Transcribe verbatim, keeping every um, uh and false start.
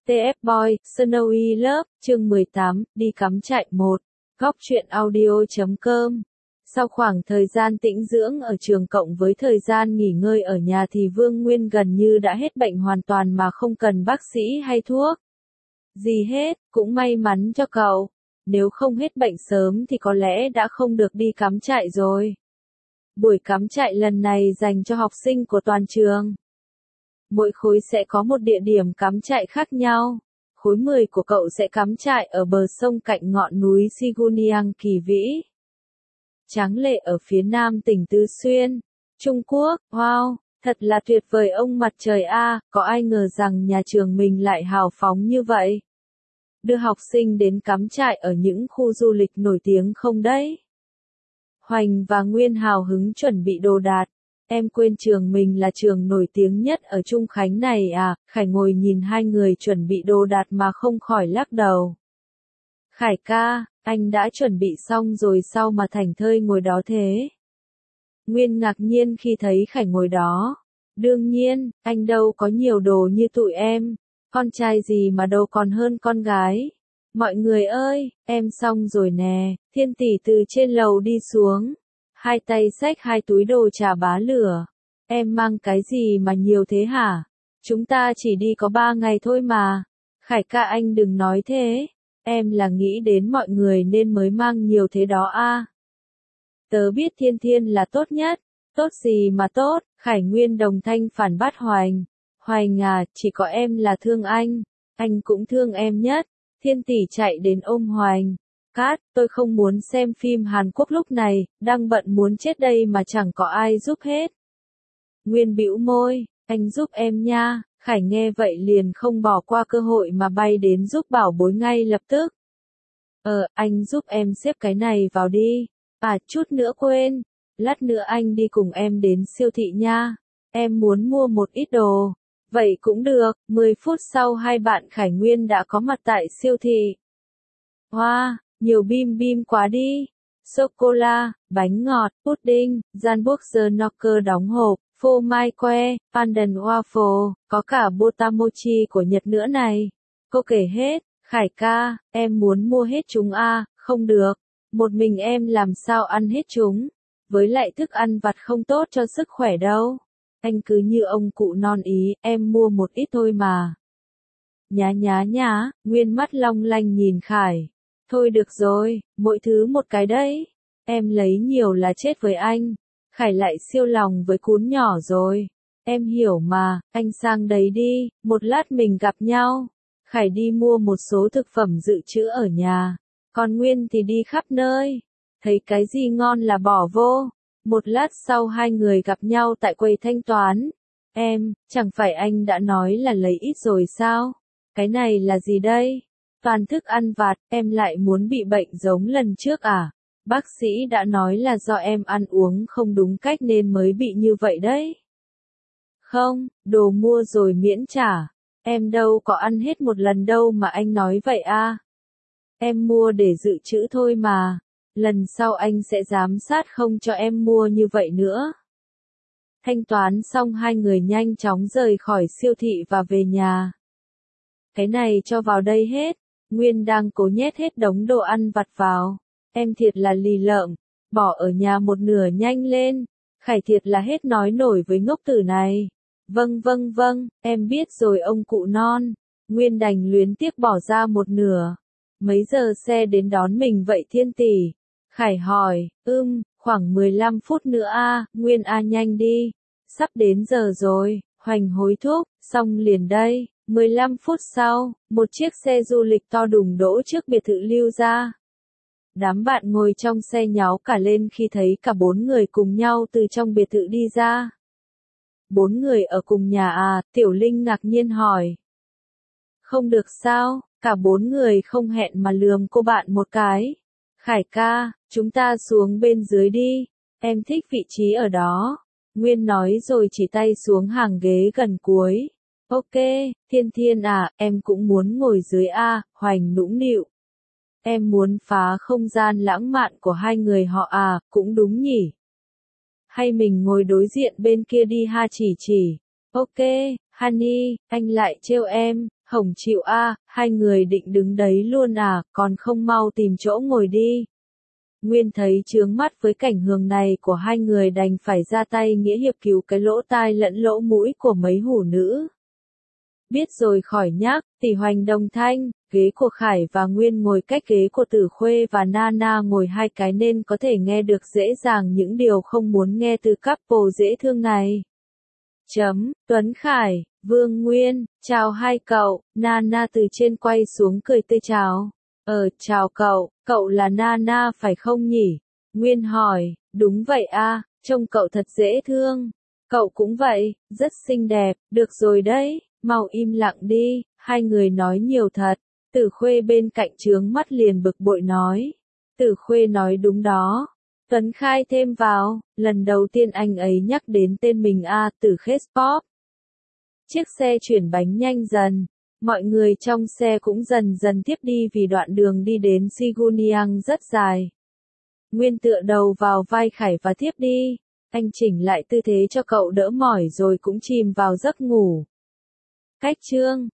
tê ép Boy, Snowy Love, chương mười tám, đi cắm trại một. Góc truyện audio chấm com. Sau khoảng thời gian tĩnh dưỡng ở trường cộng với thời gian nghỉ ngơi ở nhà thì Vương Nguyên gần như đã hết bệnh hoàn toàn mà không cần bác sĩ hay thuốc gì hết, cũng may mắn cho cậu. Nếu không hết bệnh sớm thì có lẽ đã không được đi cắm trại rồi. Buổi cắm trại lần này dành cho học sinh của toàn trường. Mỗi khối sẽ có một địa điểm cắm trại khác nhau. Khối mười của cậu sẽ cắm trại ở bờ sông cạnh ngọn núi Siguniang kỳ vĩ. Tráng lệ ở phía nam tỉnh Tứ Xuyên, Trung Quốc. Wow, thật là tuyệt vời ông mặt trời a, có ai ngờ rằng nhà trường mình lại hào phóng như vậy. Đưa học sinh đến cắm trại ở những khu du lịch nổi tiếng không đấy? Hoành và Nguyên hào hứng chuẩn bị đồ đạc. Em quên trường mình là trường nổi tiếng nhất ở Trung Khánh này à? Khải ngồi nhìn hai người chuẩn bị đồ đạc mà không khỏi lắc đầu. Khải ca, anh đã chuẩn bị xong rồi sao mà thảnh thơi ngồi đó thế? Nguyên ngạc nhiên khi thấy Khải ngồi đó. Đương nhiên, anh đâu có nhiều đồ như tụi em. Con trai gì mà đâu còn hơn con gái. Mọi người ơi, em xong rồi nè. Thiên tỷ từ trên lầu đi xuống. Hai tay xách hai túi đồ trà bá lửa. Em mang cái gì mà nhiều thế hả? Chúng ta chỉ đi có ba ngày thôi mà. Khải ca anh đừng nói thế. Em là nghĩ đến mọi người nên mới mang nhiều thế đó a. Tớ biết Thiên Thiên là tốt nhất. Tốt gì mà tốt? Khải Nguyên đồng thanh phản bác Hoành. Hoành à, chỉ có em là thương anh. Anh cũng thương em nhất. Thiên tỷ chạy đến ôm Hoành. Cát, tôi không muốn xem phim Hàn Quốc lúc này, đang bận muốn chết đây mà chẳng có ai giúp hết. Nguyên bĩu môi, anh giúp em nha. Khải nghe vậy liền không bỏ qua cơ hội mà bay đến giúp bảo bối ngay lập tức. Ờ, anh giúp em xếp cái này vào đi. À, chút nữa quên. Lát nữa anh đi cùng em đến siêu thị nha. Em muốn mua một ít đồ. Vậy cũng được. mười phút sau hai bạn Khải Nguyên đã có mặt tại siêu thị. Wow, nhiều bim bim quá đi. Sô-cô-la, bánh ngọt, pudding, Janburger Knocker đóng hộp, phô mai que, pandan waffle, có cả botamochi của Nhật nữa này. Cô kể hết, Khải ca, em muốn mua hết chúng à, không được. Một mình em làm sao ăn hết chúng. Với lại thức ăn vặt không tốt cho sức khỏe đâu. Anh cứ như ông cụ non ý, em mua một ít thôi mà. Nhá nhá nhá, Nguyên mắt long lanh nhìn Khải. Thôi được rồi, mỗi thứ một cái đấy. Em lấy nhiều là chết với anh. Khải lại siêu lòng với cún nhỏ rồi. Em hiểu mà, anh sang đấy đi, một lát mình gặp nhau. Khải đi mua một số thực phẩm dự trữ ở nhà. Còn Nguyên thì đi khắp nơi. Thấy cái gì ngon là bỏ vô. Một lát sau hai người gặp nhau tại quầy thanh toán. Em, chẳng phải anh đã nói là lấy ít rồi sao? Cái này là gì đây? Toàn thức ăn vặt, em lại muốn bị bệnh giống lần trước à? Bác sĩ đã nói là do em ăn uống không đúng cách nên mới bị như vậy đấy. Không, đồ mua rồi miễn trả. Em đâu có ăn hết một lần đâu mà anh nói vậy à? Em mua để dự trữ thôi mà. Lần sau anh sẽ giám sát không cho em mua như vậy nữa. Thanh toán xong hai người nhanh chóng rời khỏi siêu thị và về nhà. Cái này cho vào đây hết. Nguyên đang cố nhét hết đống đồ ăn vặt vào. Em thiệt là lì lợm. Bỏ ở nhà một nửa nhanh lên. Khải thiệt là hết nói nổi với ngốc tử này. Vâng vâng vâng, em biết rồi ông cụ non. Nguyên đành luyến tiếc bỏ ra một nửa. Mấy giờ xe đến đón mình vậy Thiên tỷ? Khải hỏi, ưm, khoảng mười lăm phút nữa a, Nguyên a nhanh đi. Sắp đến giờ rồi, Hoành hối thúc, xong liền đây. mười lăm phút sau, một chiếc xe du lịch to đùng đỗ trước biệt thự Lưu gia. Đám bạn ngồi trong xe nháo cả lên khi thấy cả bốn người cùng nhau từ trong biệt thự đi ra. Bốn người ở cùng nhà à, Tiểu Linh ngạc nhiên hỏi. Không được sao, cả bốn người không hẹn mà lườm cô bạn một cái. Khải ca, chúng ta xuống bên dưới đi, em thích vị trí ở đó. Nguyên nói rồi chỉ tay xuống hàng ghế gần cuối. Ok, Thiên Thiên à, em cũng muốn ngồi dưới a, Hoành nũng nịu. Em muốn phá không gian lãng mạn của hai người họ à, cũng đúng nhỉ. Hay mình ngồi đối diện bên kia đi ha chỉ chỉ. Ok, Honey, anh lại trêu em, Hổng chịu a, hai người định đứng đấy luôn à, còn không mau tìm chỗ ngồi đi. Nguyên thấy chướng mắt với cảnh hướng này của hai người đành phải ra tay nghĩa hiệp cứu cái lỗ tai lẫn lỗ mũi của mấy hủ nữ. Biết rồi khỏi nhắc, tỷ hoành đồng thanh, ghế của Khải và Nguyên ngồi cách ghế của Tử Khuê và Nana ngồi hai cái nên có thể nghe được dễ dàng những điều không muốn nghe từ couple dễ thương này. Chấm, Tuấn Khải, Vương Nguyên, chào hai cậu, Nana từ trên quay xuống cười tươi chào. Ờ, chào cậu, cậu là Nana phải không nhỉ? Nguyên hỏi, đúng vậy a, trông cậu thật dễ thương. Cậu cũng vậy, rất xinh đẹp, được rồi đấy, mau im lặng đi, hai người nói nhiều thật. Tử Khuê bên cạnh trướng mắt liền bực bội nói. Tử Khuê nói đúng đó. Tuấn Khai thêm vào, lần đầu tiên anh ấy nhắc đến tên mình a, Tử Khết Pop. Chiếc xe chuyển bánh nhanh dần. Mọi người trong xe cũng dần dần tiếp đi vì đoạn đường đi đến Siguniang rất dài. Nguyên tựa đầu vào vai Khải và tiếp đi. Anh chỉnh lại tư thế cho cậu đỡ mỏi rồi cũng chìm vào giấc ngủ. Cách chương